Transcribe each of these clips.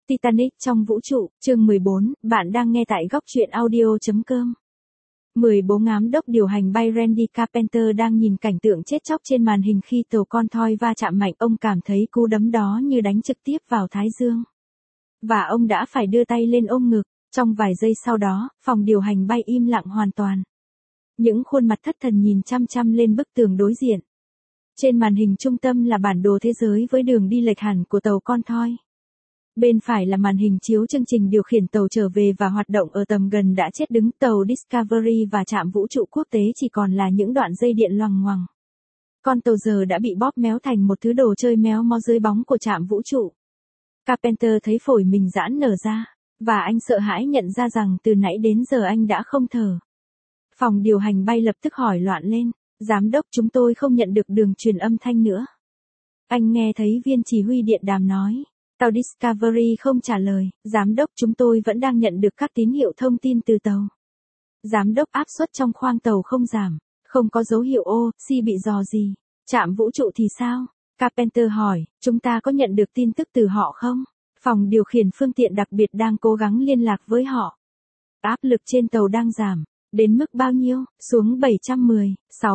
Titanic trong vũ trụ, chương 14, bạn đang nghe tại góc truyện audio.com. 14 Giám đốc điều hành bay Randy Carpenter đang nhìn cảnh tượng chết chóc trên màn hình khi tàu con thoi va chạm mạnh. Ông cảm thấy cú đấm đó như đánh trực tiếp vào thái dương. Và ông đã phải đưa tay lên ôm ngực. Trong vài giây sau đó, phòng điều hành bay im lặng hoàn toàn. Những khuôn mặt thất thần nhìn chăm chăm lên bức tường đối diện. Trên màn hình trung tâm là bản đồ thế giới với đường đi lệch hẳn của tàu con thoi. Bên phải là màn hình chiếu chương trình điều khiển tàu trở về và hoạt động ở tầm gần đã chết đứng tàu Discovery và trạm vũ trụ quốc tế chỉ còn là những đoạn dây điện loằng ngoằng. Con tàu giờ đã bị bóp méo thành một thứ đồ chơi méo mó dưới bóng của trạm vũ trụ. Carpenter thấy phổi mình giãn nở ra, và anh sợ hãi nhận ra rằng từ nãy đến giờ anh đã không thở. Phòng điều hành bay lập tức hỏi loạn lên, giám đốc chúng tôi không nhận được đường truyền âm thanh nữa. Anh nghe thấy viên chỉ huy điện đàm nói. Tàu Discovery không trả lời, giám đốc chúng tôi vẫn đang nhận được các tín hiệu thông tin từ tàu. Giám đốc áp suất trong khoang tàu không giảm, không có dấu hiệu oxy bị rò gì. Trạm vũ trụ thì sao? Carpenter hỏi, chúng ta có nhận được tin tức từ họ không? Phòng điều khiển phương tiện đặc biệt đang cố gắng liên lạc với họ. Áp lực trên tàu đang giảm. Đến mức bao nhiêu? Xuống 710,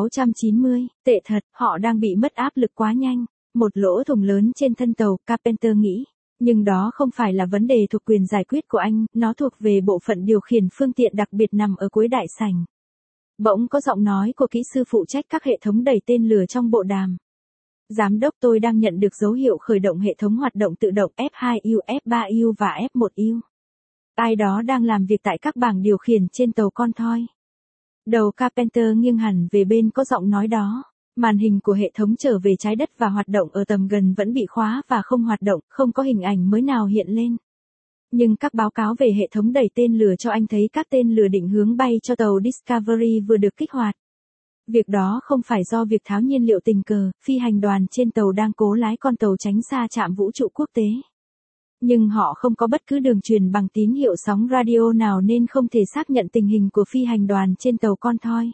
690, tệ thật, họ đang bị mất áp lực quá nhanh. Một lỗ thủng lớn trên thân tàu, Carpenter nghĩ. Nhưng đó không phải là vấn đề thuộc quyền giải quyết của anh, nó thuộc về bộ phận điều khiển phương tiện đặc biệt nằm ở cuối đại sảnh. Bỗng có giọng nói của kỹ sư phụ trách các hệ thống đẩy tên lửa trong bộ đàm. Giám đốc tôi đang nhận được dấu hiệu khởi động hệ thống hoạt động tự động F2U, F3U và F1U. Ai đó đang làm việc tại các bảng điều khiển trên tàu con thoi. Đầu Carpenter nghiêng hẳn về bên có giọng nói đó. Màn hình của hệ thống trở về trái đất và hoạt động ở tầm gần vẫn bị khóa và không hoạt động, không có hình ảnh mới nào hiện lên. Nhưng các báo cáo về hệ thống đẩy tên lửa cho anh thấy các tên lửa định hướng bay cho tàu Discovery vừa được kích hoạt. Việc đó không phải do việc tháo nhiên liệu tình cờ, phi hành đoàn trên tàu đang cố lái con tàu tránh xa trạm vũ trụ quốc tế. Nhưng họ không có bất cứ đường truyền bằng tín hiệu sóng radio nào nên không thể xác nhận tình hình của phi hành đoàn trên tàu con thoi.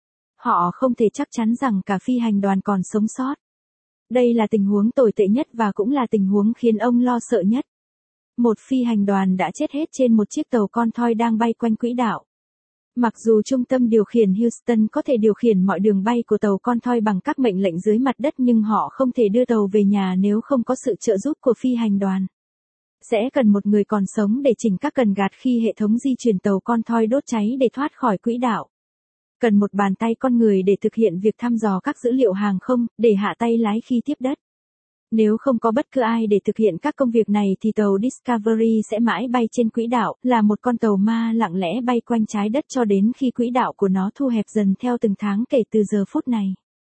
Họ không thể chắc chắn rằng cả phi hành đoàn còn sống sót. Đây là tình huống tồi tệ nhất và cũng là tình huống khiến ông lo sợ nhất. Một phi hành đoàn đã chết hết trên một chiếc tàu con thoi đang bay quanh quỹ đạo. Mặc dù trung tâm điều khiển Houston có thể điều khiển mọi đường bay của tàu con thoi bằng các mệnh lệnh dưới mặt đất nhưng họ không thể đưa tàu về nhà nếu không có sự trợ giúp của phi hành đoàn. Sẽ cần một người còn sống để chỉnh các cần gạt khi hệ thống di chuyển tàu con thoi đốt cháy để thoát khỏi quỹ đạo. Cần một bàn tay con người để thực hiện việc thăm dò các dữ liệu hàng không, để hạ tay lái khi tiếp đất. Nếu không có bất cứ ai để thực hiện các công việc này thì tàu Discovery sẽ mãi bay trên quỹ đạo, là một con tàu ma lặng lẽ bay quanh trái đất cho đến khi quỹ đạo của nó thu hẹp dần theo từng tháng kể từ giờ phút này.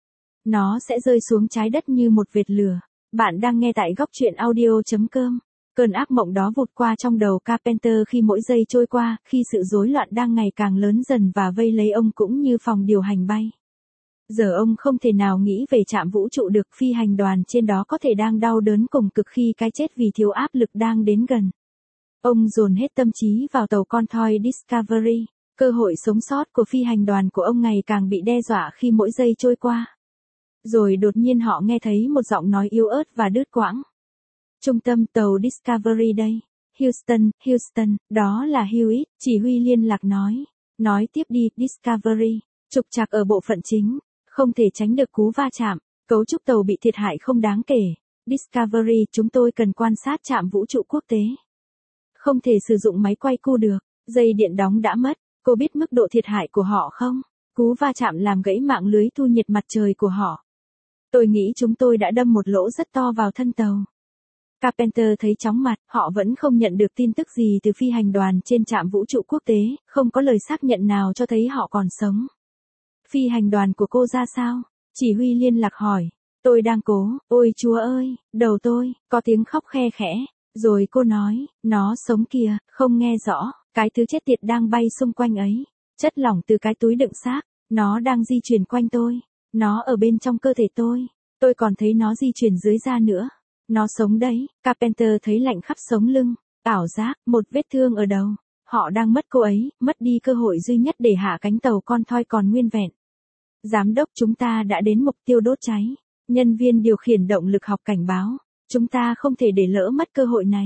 Nó sẽ rơi xuống trái đất như một vệt lửa. Bạn đang nghe tại góc truyện audio.com. Cơn ác mộng đó vụt qua trong đầu Carpenter khi mỗi giây trôi qua, khi sự rối loạn đang ngày càng lớn dần và vây lấy ông cũng như phòng điều hành bay. Giờ ông không thể nào nghĩ về trạm vũ trụ được, phi hành đoàn trên đó có thể đang đau đớn cùng cực khi cái chết vì thiếu áp lực đang đến gần. Ông dồn hết tâm trí vào tàu con thoi Discovery, cơ hội sống sót của phi hành đoàn của ông ngày càng bị đe dọa khi mỗi giây trôi qua. Rồi đột nhiên họ nghe thấy một giọng nói yếu ớt và đứt quãng. Trung tâm tàu Discovery đây. Houston, đó là Hewitt, chỉ huy liên lạc nói. Nói tiếp đi, Discovery. Trục trặc ở bộ phận chính. Không thể tránh được cú va chạm. Cấu trúc tàu bị thiệt hại không đáng kể. Discovery, chúng tôi cần quan sát trạm vũ trụ quốc tế. Không thể sử dụng máy quay cu được. Dây điện đóng đã mất. Cô biết mức độ thiệt hại của họ không? Cú va chạm làm gãy mạng lưới thu nhiệt mặt trời của họ. Tôi nghĩ chúng tôi đã đâm một lỗ rất to vào thân tàu. Carpenter thấy chóng mặt, họ vẫn không nhận được tin tức gì từ phi hành đoàn trên trạm vũ trụ quốc tế, không có lời xác nhận nào cho thấy họ còn sống. Phi hành đoàn của cô ra sao? Chỉ huy liên lạc hỏi. Tôi đang cố, ôi chúa ơi, đầu tôi, có tiếng khóc khe khẽ. Rồi cô nói, nó sống kìa, không nghe rõ, cái thứ chết tiệt đang bay xung quanh ấy. Chất lỏng từ cái túi đựng xác, nó đang di chuyển quanh tôi. Nó ở bên trong cơ thể tôi còn thấy nó di chuyển dưới da nữa. Nó sống đấy, Carpenter thấy lạnh khắp sống lưng, ảo giác, một vết thương ở đầu. Họ đang mất cô ấy, mất đi cơ hội duy nhất để hạ cánh tàu con thoi còn nguyên vẹn. Giám đốc chúng ta đã đến mục tiêu đốt cháy. Nhân viên điều khiển động lực học cảnh báo. Chúng ta không thể để lỡ mất cơ hội này.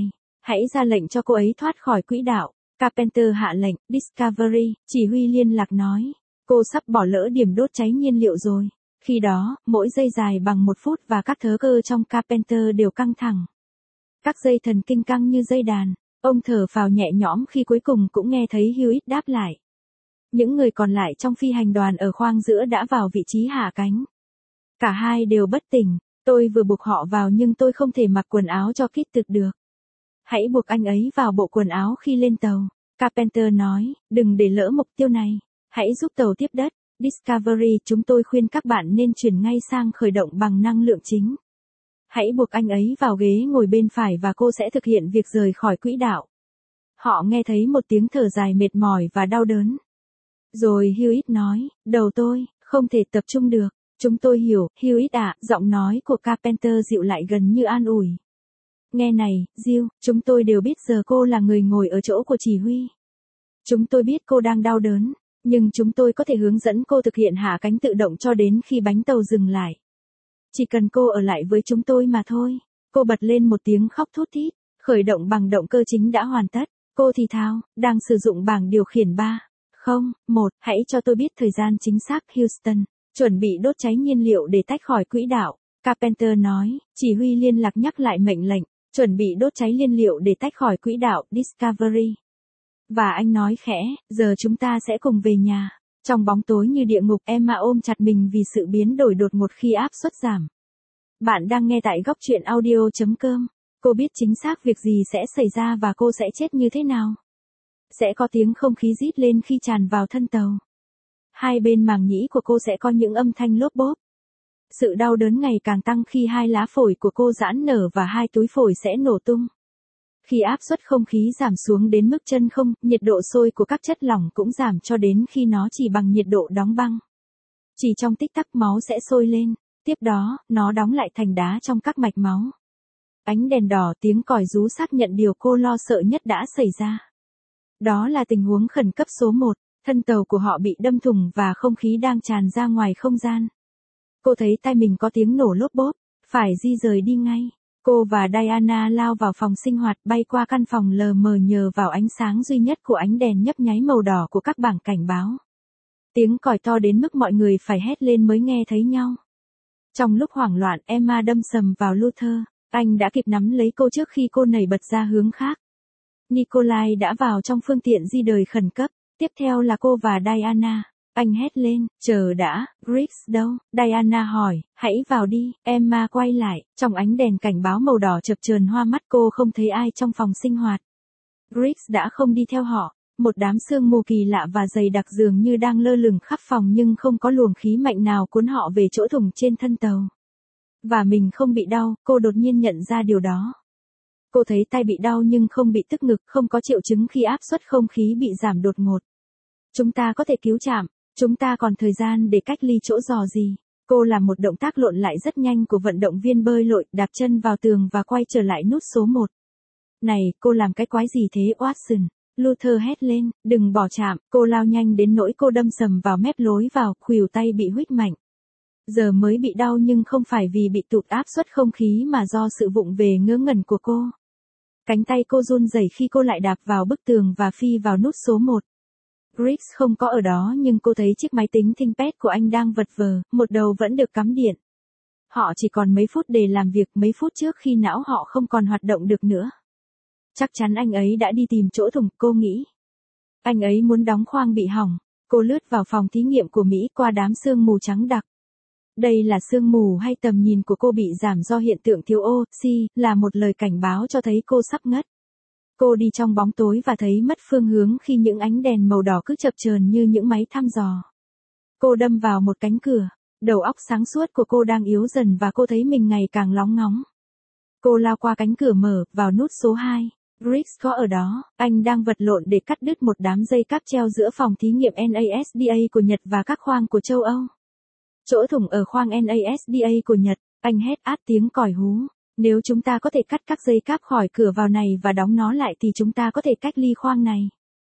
Hãy ra lệnh cho cô ấy thoát khỏi quỹ đạo. Carpenter hạ lệnh. Discovery, chỉ huy liên lạc nói. Cô sắp bỏ lỡ điểm đốt cháy nhiên liệu rồi. Khi đó, mỗi giây dài bằng 1 phút và các thớ cơ trong Carpenter đều căng thẳng. Các dây thần kinh căng như dây đàn. Ông thở phào nhẹ nhõm khi cuối cùng cũng nghe thấy Hewitt đáp lại. Những người còn lại trong phi hành đoàn ở khoang giữa đã vào vị trí hạ cánh. Cả hai đều bất tỉnh. Tôi vừa buộc họ vào nhưng tôi không thể mặc quần áo cho Kit thực được. Hãy buộc anh ấy vào bộ quần áo khi lên tàu. Carpenter nói, đừng để lỡ mục tiêu này. Hãy giúp tàu tiếp đất. Discovery, chúng tôi khuyên các bạn nên chuyển ngay sang khởi động bằng năng lượng chính. Hãy buộc anh ấy vào ghế ngồi bên phải và cô sẽ thực hiện việc rời khỏi quỹ đạo. Họ nghe thấy một tiếng thở dài mệt mỏi và đau đớn. Rồi Hewitt nói, đầu tôi, không thể tập trung được. Chúng tôi hiểu, Hewitt ạ, giọng nói của Carpenter dịu lại gần như an ủi. Nghe này, Jill, chúng tôi đều biết giờ cô là người ngồi ở chỗ của chỉ huy. Chúng tôi biết cô đang đau đớn, nhưng chúng tôi có thể hướng dẫn cô thực hiện hạ cánh tự động cho đến khi bánh tàu dừng lại. Chỉ cần cô ở lại với chúng tôi mà thôi. Cô bật lên một tiếng khóc thút thít, khởi động bằng động cơ chính đã hoàn tất. Cô thì thào, đang sử dụng bảng điều khiển 3. Không, 1, hãy cho tôi biết thời gian chính xác Houston. Chuẩn bị đốt cháy nhiên liệu để tách khỏi quỹ đạo. Carpenter nói, chỉ huy liên lạc nhắc lại mệnh lệnh, chuẩn bị đốt cháy nhiên liệu để tách khỏi quỹ đạo Discovery. Và anh nói khẽ, giờ chúng ta sẽ cùng về nhà. Trong bóng tối như địa ngục, Emma ôm chặt mình vì sự biến đổi đột ngột khi áp suất giảm. Bạn đang nghe tại góc truyện audio.com. Cô biết chính xác việc gì sẽ xảy ra và cô sẽ chết như thế nào. Sẽ có tiếng không khí rít lên khi tràn vào thân tàu. Hai bên màng nhĩ của cô sẽ có những âm thanh lốp bốp. Sự đau đớn ngày càng tăng khi hai lá phổi của cô giãn nở và hai túi phổi sẽ nổ tung. Khi áp suất không khí giảm xuống đến mức chân không, nhiệt độ sôi của các chất lỏng cũng giảm cho đến khi nó chỉ bằng nhiệt độ đóng băng. Chỉ trong tích tắc máu sẽ sôi lên, tiếp đó, nó đóng lại thành đá trong các mạch máu. Ánh đèn đỏ, tiếng còi rú xác nhận điều cô lo sợ nhất đã xảy ra. Đó là tình huống khẩn cấp số 1, thân tàu của họ bị đâm thủng và không khí đang tràn ra ngoài không gian. Cô thấy tai mình có tiếng nổ lốp bốp, phải di rời đi ngay. Cô và Diana lao vào phòng sinh hoạt, bay qua căn phòng lờ mờ nhờ vào ánh sáng duy nhất của ánh đèn nhấp nháy màu đỏ của các bảng cảnh báo. Tiếng còi to đến mức mọi người phải hét lên mới nghe thấy nhau. Trong lúc hoảng loạn, Emma đâm sầm vào Luther. Anh đã kịp nắm lấy cô trước khi cô nảy bật ra hướng khác. Nikolai đã vào trong phương tiện di đời khẩn cấp. Tiếp theo là cô và Diana. Anh hét lên, chờ đã, Griggs đâu? Diana hỏi, hãy vào đi. Emma quay lại, trong ánh đèn cảnh báo màu đỏ chập chờn hoa mắt cô không thấy ai trong phòng sinh hoạt. Griggs đã không đi theo họ. Một đám sương mù kỳ lạ và dày đặc dường như đang lơ lửng khắp phòng nhưng không có luồng khí mạnh nào cuốn họ về chỗ thủng trên thân tàu. Và mình không bị đau, cô đột nhiên nhận ra điều đó. Cô thấy tay bị đau nhưng không bị tức ngực, không có triệu chứng khi áp suất không khí bị giảm đột ngột. Chúng ta có thể cứu chạm, chúng ta còn thời gian để cách ly chỗ rò gì. Cô làm một động tác lộn lại rất nhanh của vận động viên bơi lội, đạp chân vào tường và quay trở lại nút số 1. Này, cô làm cái quái gì thế Watson? Luther hét lên, đừng bỏ chạm, cô lao nhanh đến nỗi cô đâm sầm vào mép lối vào, khuỷu tay bị huých mạnh. Giờ mới bị đau nhưng không phải vì bị tụt áp suất không khí mà do sự vụng về ngớ ngẩn của cô. Cánh tay cô run rẩy khi cô lại đạp vào bức tường và phi vào nút số 1. Griggs không có ở đó nhưng cô thấy chiếc máy tính ThinkPad của anh đang vật vờ, một đầu vẫn được cắm điện. Họ chỉ còn mấy phút để làm việc, mấy phút trước khi não họ không còn hoạt động được nữa. Chắc chắn anh ấy đã đi tìm chỗ thủng, cô nghĩ. Anh ấy muốn đóng khoang bị hỏng. Cô lướt vào phòng thí nghiệm của Mỹ qua đám sương mù trắng đặc. Đây là sương mù hay tầm nhìn của cô bị giảm do hiện tượng thiếu oxy, là một lời cảnh báo cho thấy cô sắp ngất. Cô đi trong bóng tối và thấy mất phương hướng khi những ánh đèn màu đỏ cứ chập chờn như những máy thăm dò. Cô đâm vào một cánh cửa, đầu óc sáng suốt của cô đang yếu dần và cô thấy mình ngày càng lóng ngóng. Cô lao qua cánh cửa mở, vào nút số 2. Griggs có ở đó, anh đang vật lộn để cắt đứt một đám dây cáp treo giữa phòng thí nghiệm NASDA của Nhật và các khoang của châu Âu. Chỗ thủng ở khoang NASDA của Nhật, anh hét át tiếng còi hú. Nếu chúng ta có thể cắt các dây cáp khỏi cửa vào này và đóng nó lại thì chúng ta có thể cách ly khoang này.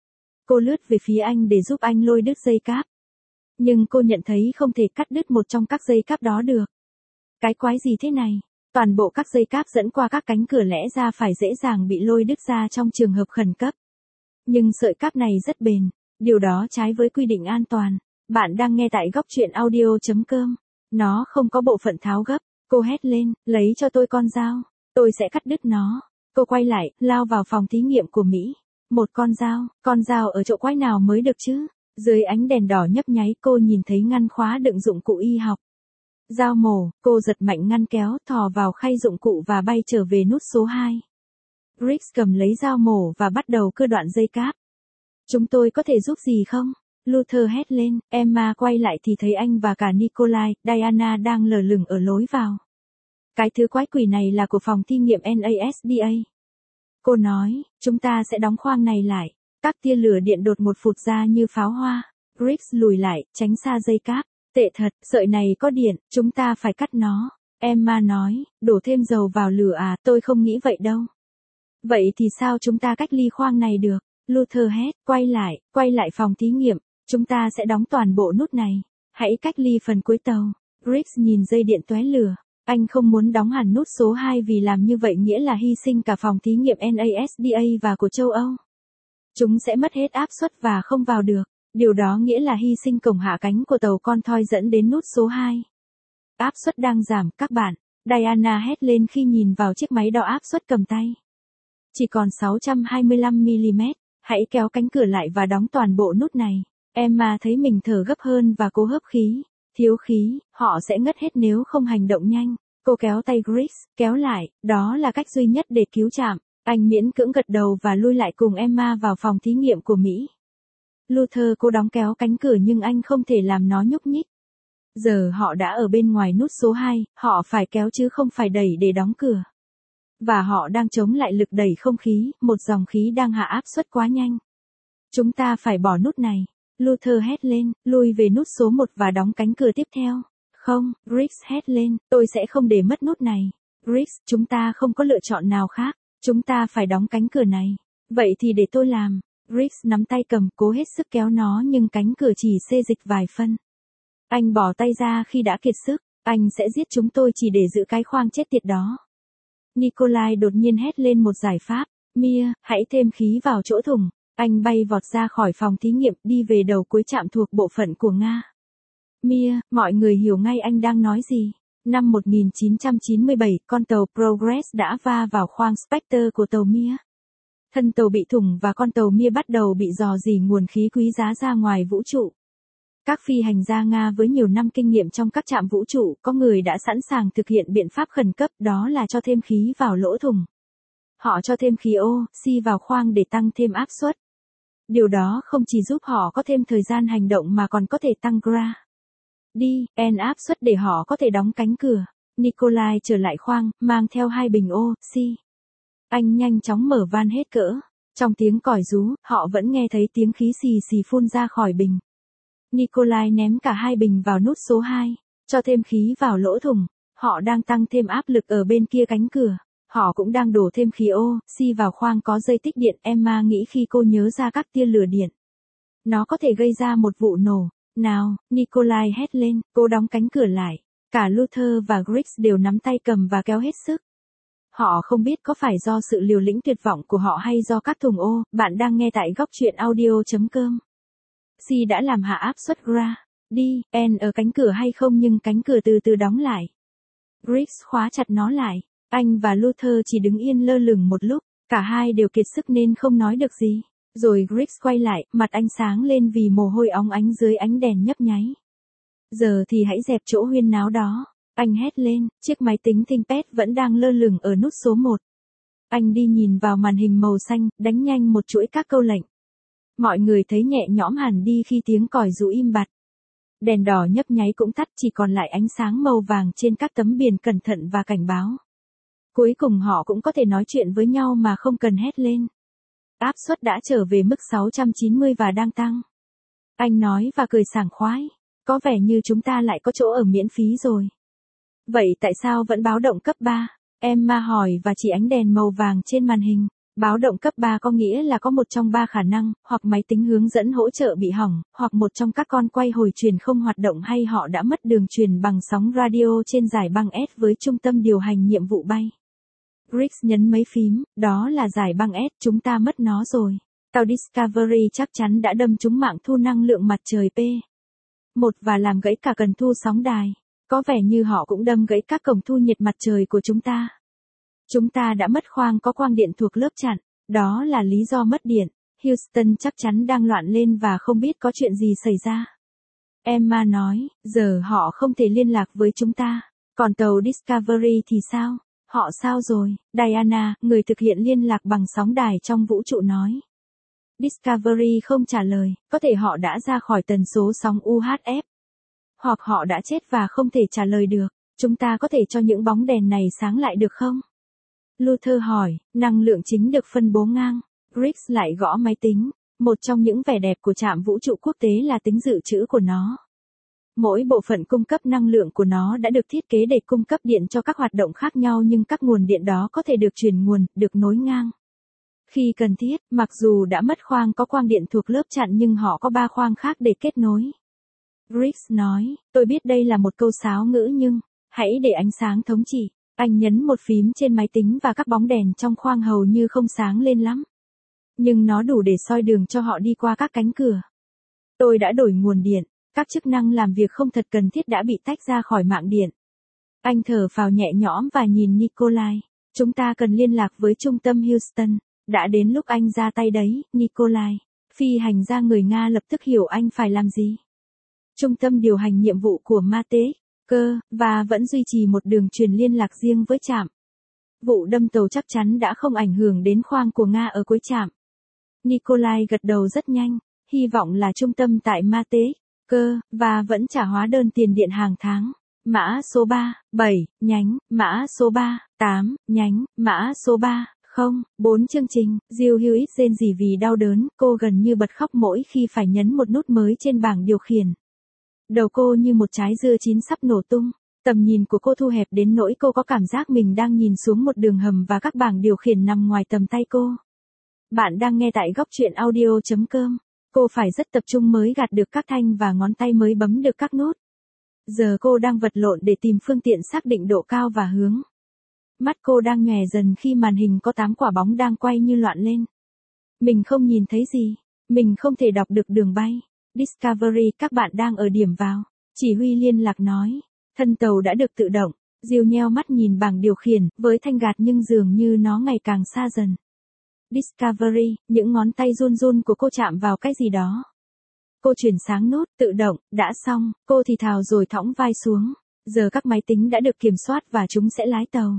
Cô lướt về phía anh để giúp anh lôi đứt dây cáp. Nhưng cô nhận thấy không thể cắt đứt một trong các dây cáp đó được. Cái quái gì thế này? Toàn bộ các dây cáp dẫn qua các cánh cửa lẽ ra phải dễ dàng bị lôi đứt ra trong trường hợp khẩn cấp. Nhưng sợi cáp này rất bền, điều đó trái với quy định an toàn. Bạn đang nghe tại góc truyện audio.com. Nó không có bộ phận tháo gấp. Cô hét lên, lấy cho tôi con dao. Tôi sẽ cắt đứt nó. Cô quay lại, lao vào phòng thí nghiệm của Mỹ. Một con dao ở chỗ quái nào mới được chứ? Dưới ánh đèn đỏ nhấp nháy cô nhìn thấy ngăn khóa đựng dụng cụ y học. Dao mổ, cô giật mạnh ngăn kéo, thò vào khay dụng cụ và bay trở về nút số 2. Riggs cầm lấy dao mổ và bắt đầu cưa đoạn dây cáp. Chúng tôi có thể giúp gì không? Luther hét lên, Emma quay lại thì thấy anh và cả Nikolai, Diana đang lờ lửng ở lối vào. Cái thứ quái quỷ này là của phòng thí nghiệm NASDA. Cô nói, chúng ta sẽ đóng khoang này lại. Các tia lửa điện đột ngột phụt ra như pháo hoa. Riggs lùi lại, tránh xa dây cáp. Tệ thật, sợi này có điện, chúng ta phải cắt nó. Emma nói, đổ thêm dầu vào lửa à, tôi không nghĩ vậy đâu. Vậy thì sao chúng ta cách ly khoang này được? Luther hét, quay lại phòng thí nghiệm. Chúng ta sẽ đóng toàn bộ nút này. Hãy cách ly phần cuối tàu. Riggs nhìn dây điện tóe lửa. Anh không muốn đóng hẳn nút số 2 vì làm như vậy nghĩa là hy sinh cả phòng thí nghiệm NASDA và của châu Âu. Chúng sẽ mất hết áp suất và không vào được. Điều đó nghĩa là hy sinh cổng hạ cánh của tàu con thoi dẫn đến nút số 2. Áp suất đang giảm, các bạn. Diana hét lên khi nhìn vào chiếc máy đo áp suất cầm tay. Chỉ còn 625mm. Hãy kéo cánh cửa lại và đóng toàn bộ nút này. Emma thấy mình thở gấp hơn và cố hấp khí. Thiếu khí, họ sẽ ngất hết nếu không hành động nhanh. Cô kéo tay Riggs, kéo lại, đó là cách duy nhất để cứu trạm. Anh miễn cưỡng gật đầu và lui lại cùng Emma vào phòng thí nghiệm của Mỹ. Luther cố đóng kéo cánh cửa nhưng anh không thể làm nó nhúc nhích. Giờ họ đã ở bên ngoài nút số 2, họ phải kéo chứ không phải đẩy để đóng cửa. Và họ đang chống lại lực đẩy không khí, một dòng khí đang hạ áp suất quá nhanh. Chúng ta phải bỏ nút này. Luther hét lên, lui về nút số 1 và đóng cánh cửa tiếp theo. Không, Riggs hét lên, tôi sẽ không để mất nút này. Riggs, chúng ta không có lựa chọn nào khác. Chúng ta phải đóng cánh cửa này. Vậy thì để tôi làm. Riggs nắm tay cầm, cố hết sức kéo nó nhưng cánh cửa chỉ xê dịch vài phân. Anh bỏ tay ra khi đã kiệt sức. Anh sẽ giết chúng tôi chỉ để giữ cái khoang chết tiệt đó. Nikolai đột nhiên hét lên một giải pháp. Mia, hãy thêm khí vào chỗ thùng. Anh bay vọt ra khỏi phòng thí nghiệm, đi về đầu cuối trạm thuộc bộ phận của Nga. Mia, mọi người hiểu ngay anh đang nói gì. Năm 1997, con tàu Progress đã va vào khoang Spectre của tàu Mir. Thân tàu bị thủng và con tàu Mir bắt đầu bị rò rỉ nguồn khí quý giá ra ngoài vũ trụ. Các phi hành gia Nga với nhiều năm kinh nghiệm trong các trạm vũ trụ, có người đã sẵn sàng thực hiện biện pháp khẩn cấp, đó là cho thêm khí vào lỗ thùng. Họ cho thêm khí oxy vào khoang để tăng thêm áp suất. Điều đó không chỉ giúp họ có thêm thời gian hành động mà còn có thể tăng áp suất để họ có thể đóng cánh cửa. Nikolai trở lại khoang, mang theo 2 bình oxy. Anh nhanh chóng mở van hết cỡ. Trong tiếng còi rú, họ vẫn nghe thấy tiếng khí xì xì phun ra khỏi bình. Nikolai ném cả 2 bình vào nút số 2, cho thêm khí vào lỗ thùng. Họ đang tăng thêm áp lực ở bên kia cánh cửa. Họ cũng đang đổ thêm khí oxy vào khoang có dây tích điện. Emma nghĩ khi cô nhớ ra các tia lửa điện. Nó có thể gây ra một vụ nổ. Nào, Nikolai hét lên, cô đóng cánh cửa lại. Cả Luther và Riggs đều nắm tay cầm và kéo hết sức. Họ không biết có phải do sự liều lĩnh tuyệt vọng của họ hay do các thùng bạn đang nghe tại góc truyện audio.com. Si đã làm hạ áp suất ở cánh cửa hay không nhưng cánh cửa từ từ đóng lại. Riggs khóa chặt nó lại. Anh và Luther chỉ đứng yên lơ lửng một lúc, cả hai đều kiệt sức nên không nói được gì. Rồi Riggs quay lại, mặt anh sáng lên vì mồ hôi óng ánh dưới ánh đèn nhấp nháy. Giờ thì hãy dẹp chỗ huyên náo đó. Anh hét lên, chiếc máy tính ThinkPad vẫn đang lơ lửng ở nút số 1. Anh đi nhìn vào màn hình màu xanh, đánh nhanh một chuỗi các câu lệnh. Mọi người thấy nhẹ nhõm hẳn đi khi tiếng còi rú im bặt. Đèn đỏ nhấp nháy cũng tắt, chỉ còn lại ánh sáng màu vàng trên các tấm biển cẩn thận và cảnh báo. Cuối cùng họ cũng có thể nói chuyện với nhau mà không cần hét lên. Áp suất đã trở về mức 690 và đang tăng. Anh nói và cười sảng khoái. Có vẻ như chúng ta lại có chỗ ở miễn phí rồi. Vậy tại sao vẫn báo động cấp 3? Emma hỏi và chỉ ánh đèn màu vàng trên màn hình. Báo động cấp 3 có nghĩa là có một trong 3 khả năng, hoặc máy tính hướng dẫn hỗ trợ bị hỏng, hoặc một trong các con quay hồi truyền không hoạt động hay họ đã mất đường truyền bằng sóng radio trên giải băng S với trung tâm điều hành nhiệm vụ bay. Riggs nhấn mấy phím, đó là giải băng S, chúng ta mất nó rồi. Tàu Discovery chắc chắn đã đâm trúng mạng thu năng lượng mặt trời P1 và làm gãy cả cần thu sóng đài. Có vẻ như họ cũng đâm gãy các cổng thu nhiệt mặt trời của chúng ta. Chúng ta đã mất khoang có quang điện thuộc lớp chặn, đó là lý do mất điện. Houston chắc chắn đang loạn lên và không biết có chuyện gì xảy ra. Emma nói, giờ họ không thể liên lạc với chúng ta. Còn tàu Discovery thì sao? Họ sao rồi? Diana, người thực hiện liên lạc bằng sóng đài trong vũ trụ nói. Discovery không trả lời, có thể họ đã ra khỏi tần số sóng UHF. Hoặc họ đã chết và không thể trả lời được. Chúng ta có thể cho những bóng đèn này sáng lại được không? Luther hỏi, năng lượng chính được phân bố ngang. Riggs lại gõ máy tính. Một trong những vẻ đẹp của trạm vũ trụ quốc tế là tính dự trữ của nó. Mỗi bộ phận cung cấp năng lượng của nó đã được thiết kế để cung cấp điện cho các hoạt động khác nhau nhưng các nguồn điện đó có thể được chuyển nguồn, được nối ngang. Khi cần thiết, mặc dù đã mất khoang có quang điện thuộc lớp chặn nhưng họ có 3 khoang khác để kết nối. Riggs nói, tôi biết đây là một câu sáo ngữ nhưng, hãy để ánh sáng thống trị. Anh nhấn một phím trên máy tính và các bóng đèn trong khoang hầu như không sáng lên lắm. Nhưng nó đủ để soi đường cho họ đi qua các cánh cửa. Tôi đã đổi nguồn điện, các chức năng làm việc không thật cần thiết đã bị tách ra khỏi mạng điện. Anh thở phào nhẹ nhõm và nhìn Nikolai. Chúng ta cần liên lạc với trung tâm Houston. Đã đến lúc anh ra tay đấy, Nikolai. Phi hành gia người Nga lập tức hiểu anh phải làm gì. Trung tâm điều hành nhiệm vụ của Mate, cơ, và vẫn duy trì một đường truyền liên lạc riêng với trạm. Vụ đâm tàu chắc chắn đã không ảnh hưởng đến khoang của Nga ở cuối trạm. Nikolai gật đầu rất nhanh, hy vọng là trung tâm tại Mate, cơ, và vẫn trả hóa đơn tiền điện hàng tháng. Mã số 3, 7, nhánh, mã số 3, 8, nhánh, mã số 3, 0, 4 chương trình. Jill Hewitt rên rỉ vì đau đớn, cô gần như bật khóc mỗi khi phải nhấn một nút mới trên bảng điều khiển. Đầu cô như một trái dưa chín sắp nổ tung. Tầm nhìn của cô thu hẹp đến nỗi cô có cảm giác mình đang nhìn xuống một đường hầm và các bảng điều khiển nằm ngoài tầm tay cô. Bạn đang nghe tại góc truyện audio.com. Cô phải rất tập trung mới gạt được các thanh và ngón tay mới bấm được các nút. Giờ cô đang vật lộn để tìm phương tiện xác định độ cao và hướng. Mắt cô đang nhòe dần khi màn hình có 8 quả bóng đang quay như loạn lên. Mình không nhìn thấy gì. Mình không thể đọc được đường bay. Discovery, các bạn đang ở điểm vào. Chỉ huy liên lạc nói. Thân tàu đã được tự động. Jill nheo mắt nhìn bảng điều khiển, với thanh gạt nhưng dường như nó ngày càng xa dần. Discovery, những ngón tay run run của cô chạm vào cái gì đó. Cô chuyển sáng nút, tự động, đã xong, cô thì thào rồi thõng vai xuống. Giờ các máy tính đã được kiểm soát và chúng sẽ lái tàu.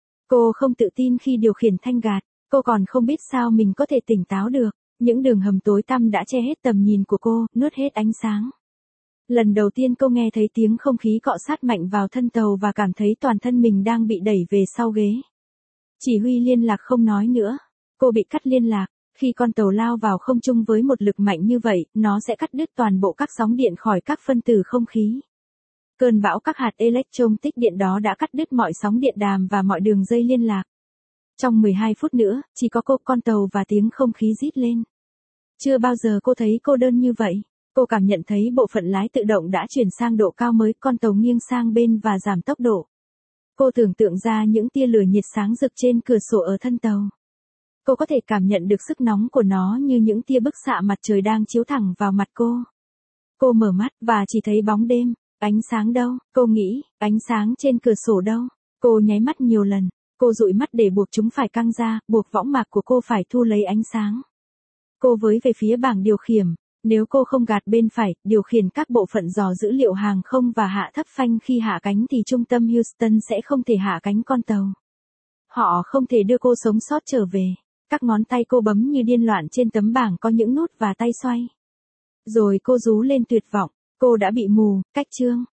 Cô không tự tin khi điều khiển thanh gạt, cô còn không biết sao mình có thể tỉnh táo được. Những đường hầm tối tăm đã che hết tầm nhìn của cô, nuốt hết ánh sáng. Lần đầu tiên cô nghe thấy tiếng không khí cọ sát mạnh vào thân tàu và cảm thấy toàn thân mình đang bị đẩy về sau ghế. Chỉ huy liên lạc không nói nữa. Cô bị cắt liên lạc. Khi con tàu lao vào không trung với một lực mạnh như vậy, nó sẽ cắt đứt toàn bộ các sóng điện khỏi các phân tử không khí. Cơn bão các hạt electron tích điện đó đã cắt đứt mọi sóng điện đàm và mọi đường dây liên lạc. Trong 12 phút nữa, chỉ có cô, con tàu và tiếng không khí rít lên. Chưa bao giờ cô thấy cô đơn như vậy. Cô cảm nhận thấy bộ phận lái tự động đã chuyển sang độ cao mới, con tàu nghiêng sang bên và giảm tốc độ. Cô tưởng tượng ra những tia lửa nhiệt sáng rực trên cửa sổ ở thân tàu. Cô có thể cảm nhận được sức nóng của nó như những tia bức xạ mặt trời đang chiếu thẳng vào mặt cô. Cô mở mắt và chỉ thấy bóng đêm. Ánh sáng đâu? Cô nghĩ, ánh sáng trên cửa sổ đâu? Cô nháy mắt nhiều lần. Cô dụi mắt để buộc chúng phải căng ra, buộc võng mạc của cô phải thu lấy ánh sáng. Cô với về phía bảng điều khiển. Nếu cô không gạt bên phải, điều khiển các bộ phận dò dữ liệu hàng không và hạ thấp phanh khi hạ cánh thì trung tâm Houston sẽ không thể hạ cánh con tàu. Họ không thể đưa cô sống sót trở về. Các ngón tay cô bấm như điên loạn trên tấm bảng có những nút và tay xoay. Rồi cô rú lên tuyệt vọng. Cô đã bị mù, cách chương.